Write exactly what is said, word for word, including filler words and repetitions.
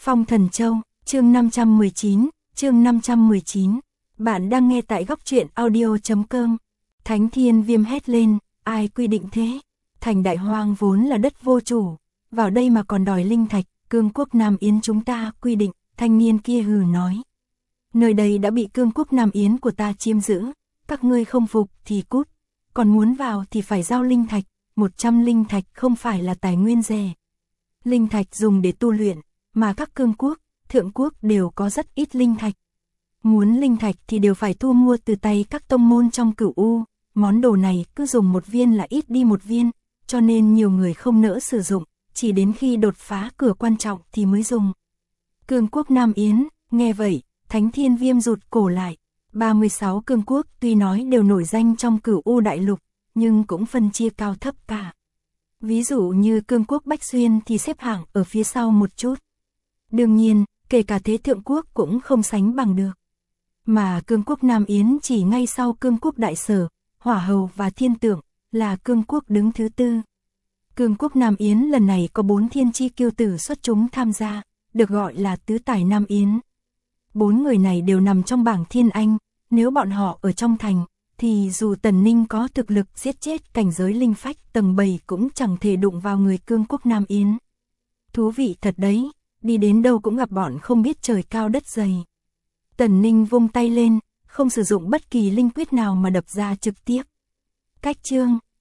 Phong Thần Châu, chương năm trăm mười chín, chương năm trăm mười chín. Bạn đang nghe tại góc truyện audio chấm com. Thánh Thiên Viêm hét lên, ai quy định thế? Thành Đại Hoang vốn là đất vô chủ, vào đây mà còn đòi linh thạch, Cương Quốc Nam Yến chúng ta quy định, thanh niên kia hừ nói. Nơi đây đã bị Cương Quốc Nam Yến của ta chiếm giữ, các ngươi không phục thì cút, còn muốn vào thì phải giao linh thạch, một trăm linh thạch không phải là tài nguyên rẻ. Linh thạch dùng để tu luyện, mà các cương quốc, thượng quốc đều có rất ít linh thạch. Muốn linh thạch thì đều phải thu mua từ tay các tông môn trong Cửu U, món đồ này cứ dùng một viên là ít đi một viên, cho nên nhiều người không nỡ sử dụng, chỉ đến khi đột phá cửa quan trọng thì mới dùng. Cương Quốc Nam Yến, nghe vậy, Thánh Thiên Viêm rụt cổ lại. ba mươi sáu cương quốc tuy nói đều nổi danh trong Cửu U đại lục, nhưng cũng phân chia cao thấp cả. Ví dụ như cương quốc Bách Xuyên thì xếp hạng ở phía sau một chút. Đương nhiên, kể cả thế thượng quốc cũng không sánh bằng được. Mà cương quốc Nam Yến chỉ ngay sau cương quốc Đại Sở, Hỏa Hầu và Thiên Tượng, là cương quốc đứng thứ tư. Cương quốc Nam Yến lần này có bốn thiên chi kiêu tử xuất chúng tham gia, được gọi là tứ tài Nam Yến. Bốn người này đều nằm trong bảng Thiên Anh, nếu bọn họ ở trong thành, thì dù Tần Ninh có thực lực giết chết cảnh giới linh phách tầng bảy cũng chẳng thể đụng vào người cương quốc Nam Yến. Thú vị thật đấy, đi đến đâu cũng gặp bọn không biết trời cao đất dày. Tần Ninh vung tay lên, không sử dụng bất kỳ linh quyết nào mà đập ra trực tiếp. Cách chương